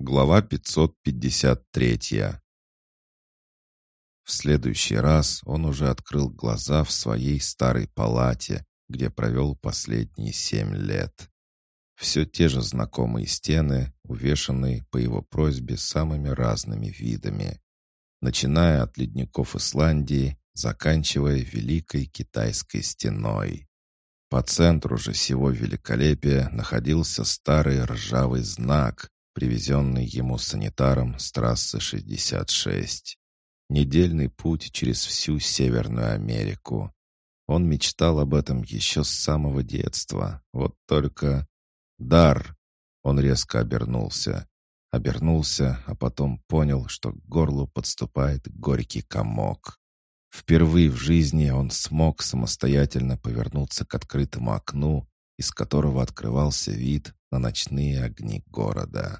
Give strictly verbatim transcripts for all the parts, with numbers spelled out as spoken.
Глава пятьсот пятьдесят три. В следующий раз он уже открыл глаза в своей старой палате, где провел последние семь лет. Все те же знакомые стены, увешанные по его просьбе самыми разными видами, начиная от ледников Исландии, заканчивая Великой Китайской стеной. По центру же всего великолепия находился старый ржавый знак, привезенный ему санитаром с трассы шестьдесят шесть. Недельный путь через всю Северную Америку. Он мечтал об этом еще с самого детства. Вот только... Дар! Он резко обернулся. Обернулся, а потом понял, что к горлу подступает горький комок. Впервые в жизни он смог самостоятельно повернуться к открытому окну, из которого открывался вид на ночные огни города.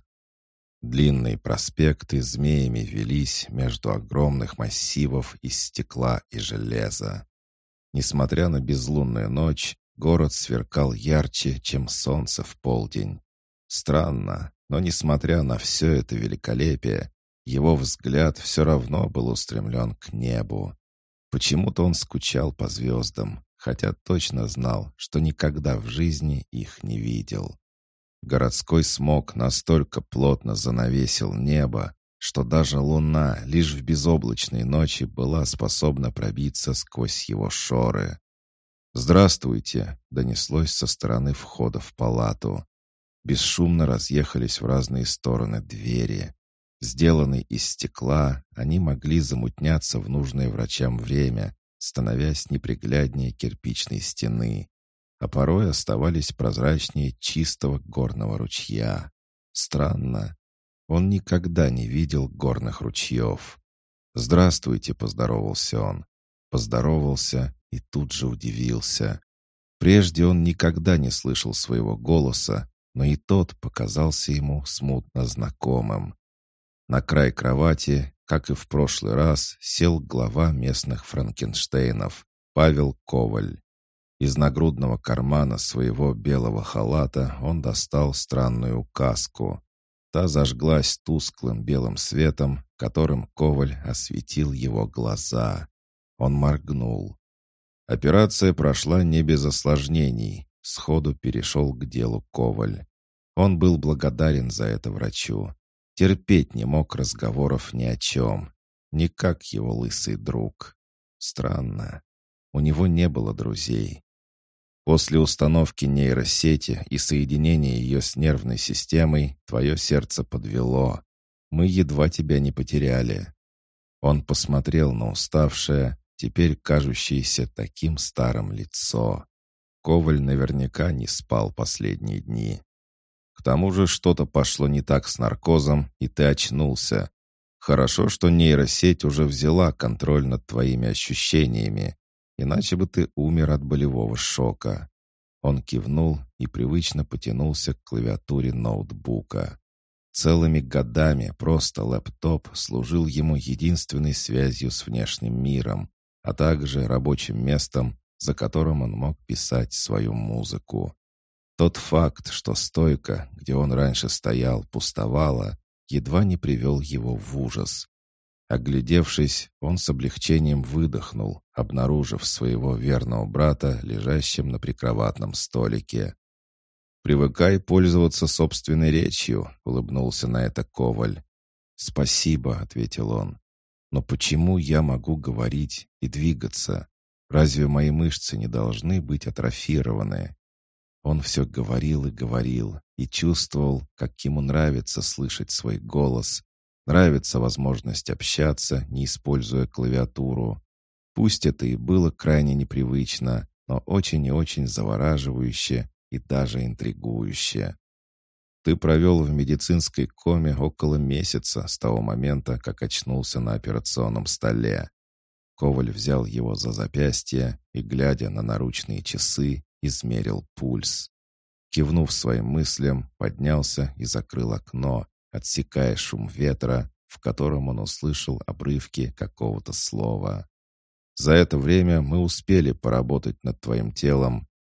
Длинные проспекты змеями велись между огромных массивов из стекла и железа. Несмотря на безлунную ночь, город сверкал ярче, чем солнце в полдень. Странно, но несмотря на все это великолепие, его взгляд все равно был устремлен к небу. Почему-то он скучал по звездам, хотя точно знал, что никогда в жизни их не видел. Городской смог настолько плотно занавесил небо, что даже луна лишь в безоблачной ночи была способна пробиться сквозь его шоры. «Здравствуйте!» — донеслось со стороны входа в палату. Бесшумно разъехались в разные стороны двери. Сделанные из стекла, они могли замутняться в нужное врачам время, становясь непригляднее кирпичной стены, а порой оставались прозрачнее чистого горного ручья. Странно. Он никогда не видел горных ручьев. «Здравствуйте», — поздоровался он. Поздоровался и тут же удивился. Прежде он никогда не слышал своего голоса, но и тот показался ему смутно знакомым. На край кровати, как и в прошлый раз, сел глава местных Франкенштейнов, Павел Коваль. Из нагрудного кармана своего белого халата он достал странную указку. Та зажглась тусклым белым светом, которым Коваль осветил его глаза. Он моргнул. Операция прошла не без осложнений. Сходу перешел к делу Коваль. Он был благодарен за это врачу. Терпеть не мог разговоров ни о чем. Не как его лысый друг. Странно. У него не было друзей. После установки нейросети и соединения ее с нервной системой твое сердце подвело. Мы едва тебя не потеряли. Он посмотрел на уставшее, теперь кажущееся таким старым лицо. Коваль наверняка не спал последние дни. К тому же что-то пошло не так с наркозом, и ты очнулся. Хорошо, что нейросеть уже взяла контроль над твоими ощущениями, иначе бы ты умер от болевого шока. Он кивнул и привычно потянулся к клавиатуре ноутбука. Целыми годами просто лэптоп служил ему единственной связью с внешним миром, а также рабочим местом, за которым он мог писать свою музыку. Тот факт, что стойка, где он раньше стоял, пустовала, едва не привел его в ужас. Оглядевшись, он с облегчением выдохнул, обнаружив своего верного брата, лежащим на прикроватном столике. «Привыкай пользоваться собственной речью», — улыбнулся на это Коваль. «Спасибо», — ответил он. «Но почему я могу говорить и двигаться? Разве мои мышцы не должны быть атрофированы?» Он все говорил и говорил, и чувствовал, как ему нравится слышать свой голос, нравится возможность общаться, не используя клавиатуру. Пусть это и было крайне непривычно, но очень и очень завораживающе и даже интригующе. Ты провел в медицинской коме около месяца с того момента, как очнулся на операционном столе. Коваль взял его за запястье и, глядя на наручные часы, измерил пульс. Кивнув своим мыслям, поднялся и закрыл окно, отсекая шум ветра, в котором он услышал обрывки какого-то слова. «За это время мы успели поработать над твоим телом,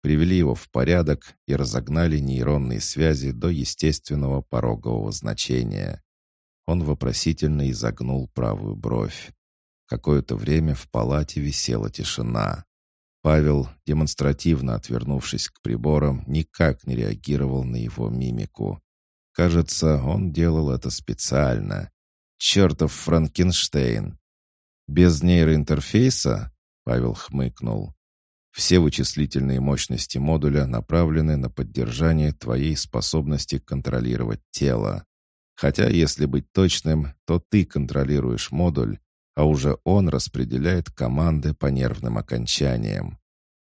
привели его в порядок и разогнали нейронные связи до естественного порогового значения. Он вопросительно изогнул правую бровь. Какое-то время в палате висела тишина. Павел, демонстративно отвернувшись к приборам, никак не реагировал на его мимику. Кажется, он делал это специально. «Чертов Франкенштейн!» «Без нейроинтерфейса?» — Павел хмыкнул. «Все вычислительные мощности модуля направлены на поддержание твоей способности контролировать тело. Хотя, если быть точным, то ты контролируешь модуль, а уже он распределяет команды по нервным окончаниям.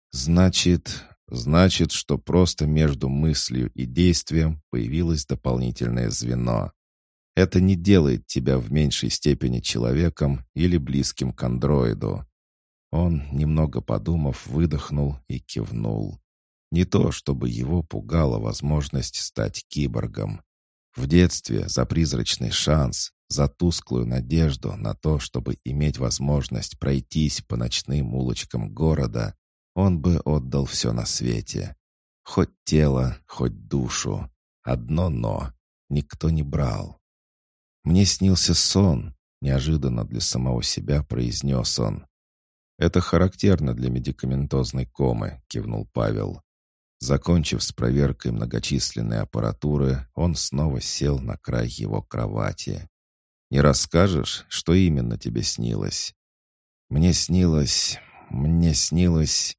Значит, значит, что просто между мыслью и действием появилось дополнительное звено. Это не делает тебя в меньшей степени человеком или близким к андроиду». Он, немного подумав, выдохнул и кивнул. Не то, чтобы его пугала возможность стать киборгом. В детстве за призрачный шанс, за тусклую надежду на то, чтобы иметь возможность пройтись по ночным улочкам города, он бы отдал все на свете. Хоть тело, хоть душу. Одно «но». Никто не брал. «Мне снился сон», — неожиданно для самого себя произнес он. «Это характерно для медикаментозной комы», — кивнул Павел. Закончив с проверкой многочисленной аппаратуры, он снова сел на край его кровати. «Не расскажешь, что именно тебе снилось?» «Мне снилось... мне снилось...»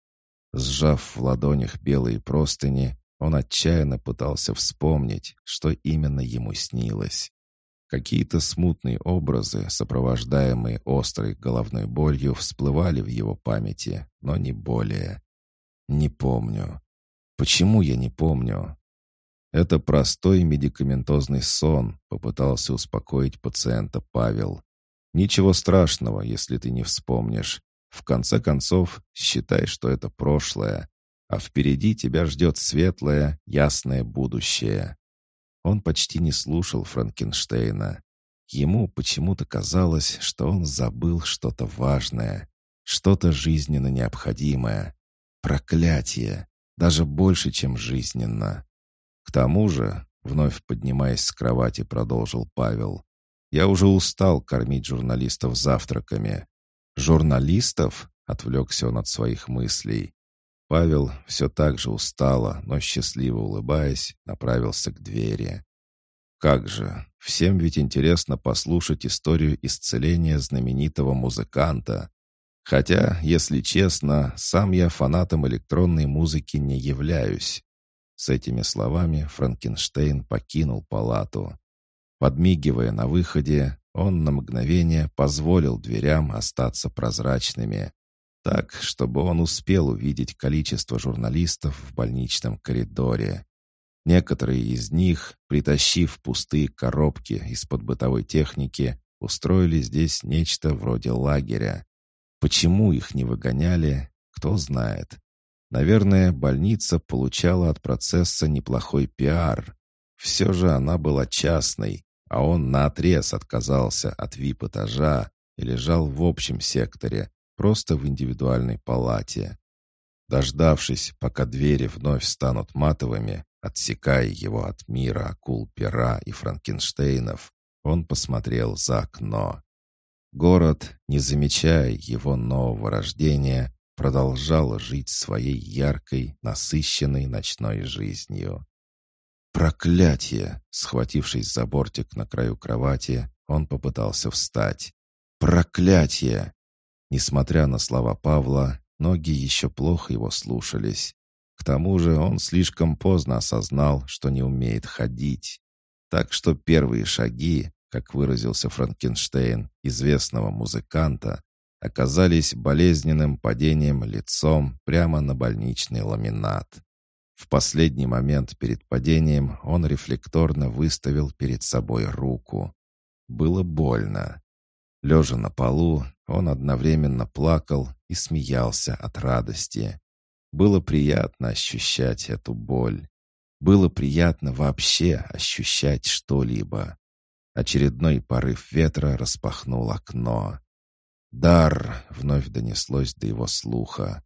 Сжав в ладонях белые простыни, он отчаянно пытался вспомнить, что именно ему снилось. Какие-то смутные образы, сопровождаемые острой головной болью, всплывали в его памяти, но не более. «Не помню. Почему я не помню?» «Это простой медикаментозный сон», — попытался успокоить пациента Павел. «Ничего страшного, если ты не вспомнишь. В конце концов, считай, что это прошлое, а впереди тебя ждет светлое, ясное будущее». Он почти не слушал Франкенштейна. Ему почему-то казалось, что он забыл что-то важное, что-то жизненно необходимое. Проклятие! Даже больше, чем жизненно. К тому же, вновь поднимаясь с кровати, продолжил Павел, я уже устал кормить журналистов завтраками. «Журналистов?» — отвлекся он от своих мыслей. Павел, все так же устало, но счастливо улыбаясь, направился к двери. «Как же, всем ведь интересно послушать историю исцеления знаменитого музыканта. Хотя, если честно, сам я фанатом электронной музыки не являюсь». С этими словами Франкенштейн покинул палату. Подмигивая на выходе, он на мгновение позволил дверям остаться прозрачными, так, чтобы он успел увидеть количество журналистов в больничном коридоре. Некоторые из них, притащив пустые коробки из-под бытовой техники, устроили здесь нечто вроде лагеря. Почему их не выгоняли, кто знает. Наверное, больница получала от процесса неплохой пиар. Все же она была частной, а он наотрез отказался от вип-этажа и лежал в общем секторе, просто в индивидуальной палате. Дождавшись, пока двери вновь станут матовыми, отсекая его от мира акул пера и Франкенштейнов, он посмотрел за окно. Город, не замечая его нового рождения, продолжал жить своей яркой, насыщенной ночной жизнью. «Проклятие!» — схватившись за бортик на краю кровати, он попытался встать. «Проклятие!» Несмотря на слова Павла, ноги еще плохо его слушались. К тому же он слишком поздно осознал, что не умеет ходить. Так что первые шаги, как выразился Франкенштейн, известного музыканта, оказались болезненным падением лицом прямо на больничный ламинат. В последний момент перед падением он рефлекторно выставил перед собой руку. Было больно. Лежа на полу, он одновременно плакал и смеялся от радости. Было приятно ощущать эту боль. Было приятно вообще ощущать что-либо. Очередной порыв ветра распахнул окно. «Дар!» — вновь донеслось до его слуха.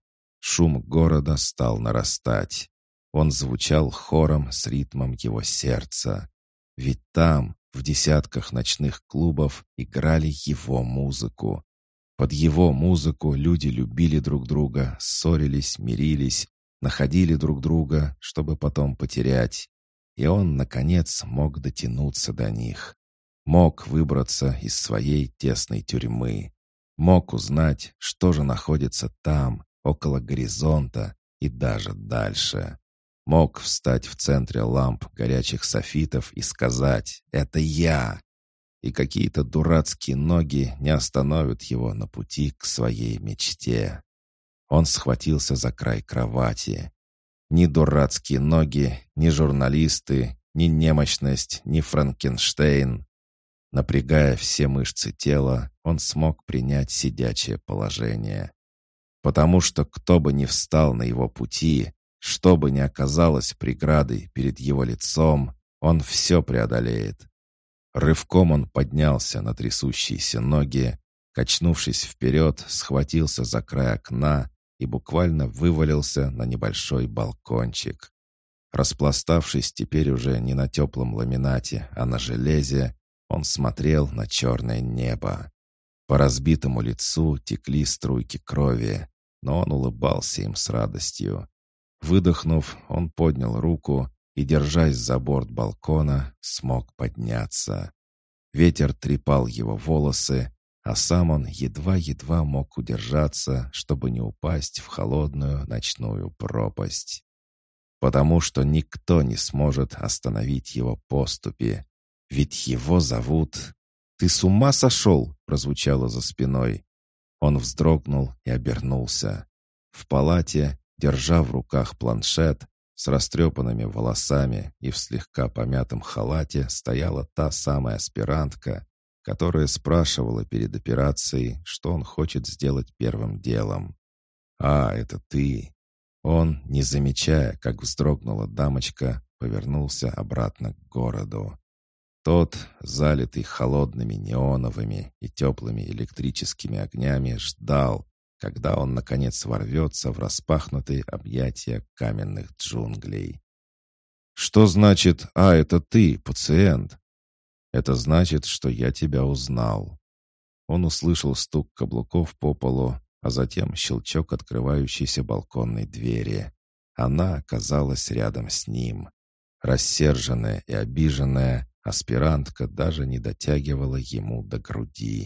Шум города стал нарастать. Он звучал хором с ритмом его сердца. Ведь там, в десятках ночных клубов, играли его музыку. Под его музыку люди любили друг друга, ссорились, мирились, находили друг друга, чтобы потом потерять. И он, наконец, мог дотянуться до них. Мог выбраться из своей тесной тюрьмы. Мог узнать, что же находится там, около горизонта и даже дальше. Мог встать в центре ламп горячих софитов и сказать «Это я!». И какие-то дурацкие ноги не остановят его на пути к своей мечте. Он схватился за край кровати. Ни дурацкие ноги, ни журналисты, ни немощность, ни Франкенштейн. Напрягая все мышцы тела, он смог принять сидячее положение. Потому что кто бы ни встал на его пути, что бы ни оказалось преградой перед его лицом, он все преодолеет. Рывком он поднялся на трясущиеся ноги, качнувшись вперед, схватился за край окна и буквально вывалился на небольшой балкончик. Распластавшись теперь уже не на теплом ламинате, а на железе, он смотрел на черное небо. По разбитому лицу текли струйки крови, но он улыбался им с радостью. Выдохнув, он поднял руку и, держась за борт балкона, смог подняться. Ветер трепал его волосы, а сам он едва-едва мог удержаться, чтобы не упасть в холодную ночную пропасть. Потому что никто не сможет остановить его поступи. Ведь его зовут... «Ты с ума сошел?» — прозвучало за спиной. Он вздрогнул и обернулся. В палате, держа в руках планшет, с растрепанными волосами и в слегка помятом халате стояла та самая аспирантка, которая спрашивала перед операцией, что он хочет сделать первым делом. «А, это ты!» Он, не замечая, как вздрогнула дамочка, повернулся обратно к городу. Тот, залитый холодными неоновыми и теплыми электрическими огнями, ждал, когда он, наконец, ворвется в распахнутые объятия каменных джунглей. «Что значит «а, это ты, пациент»?» «Это значит, что я тебя узнал». Он услышал стук каблуков по полу, а затем щелчок открывающейся балконной двери. Она оказалась рядом с ним. Рассерженная и обиженная, аспирантка даже не дотягивала ему до груди.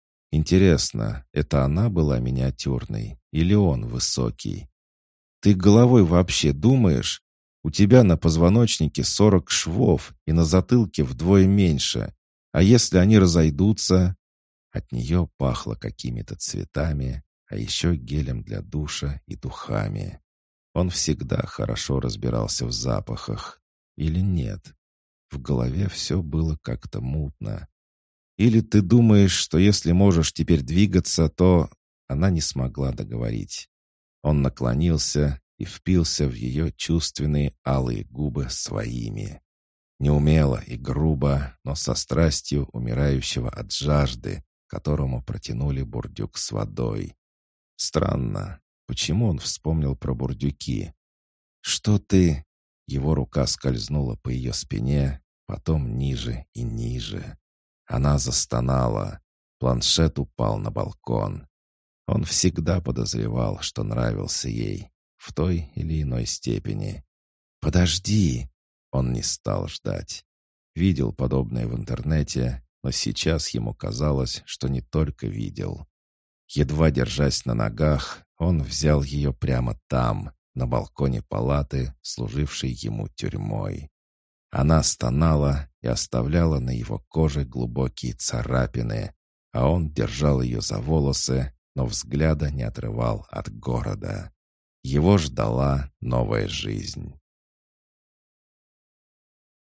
Интересно, это она была миниатюрной или он высокий? «Ты головой вообще думаешь? У тебя на позвоночнике сорок швов и на затылке вдвое меньше. А если они разойдутся?» От нее пахло какими-то цветами, а еще гелем для душа и духами. Он всегда хорошо разбирался в запахах. Или нет? В голове все было как-то мутно. «Или ты думаешь, что если можешь теперь двигаться, то...» Она не смогла договорить. Он наклонился и впился в ее чувственные алые губы своими. Неумело и грубо, но со страстью умирающего от жажды, которому протянули бурдюк с водой. Странно, почему он вспомнил про бурдюки? «Что ты...» Его рука скользнула по ее спине, потом ниже и ниже. Она застонала. Планшет упал на балкон. Он всегда подозревал, что нравился ей, в той или иной степени. «Подожди!» Он не стал ждать. Видел подобное в интернете, но сейчас ему казалось, что не только видел. Едва держась на ногах, он взял ее прямо там, на балконе палаты, служившей ему тюрьмой. Она стонала и оставляла на его коже глубокие царапины, а он держал ее за волосы, но взгляда не отрывал от города. Его ждала новая жизнь.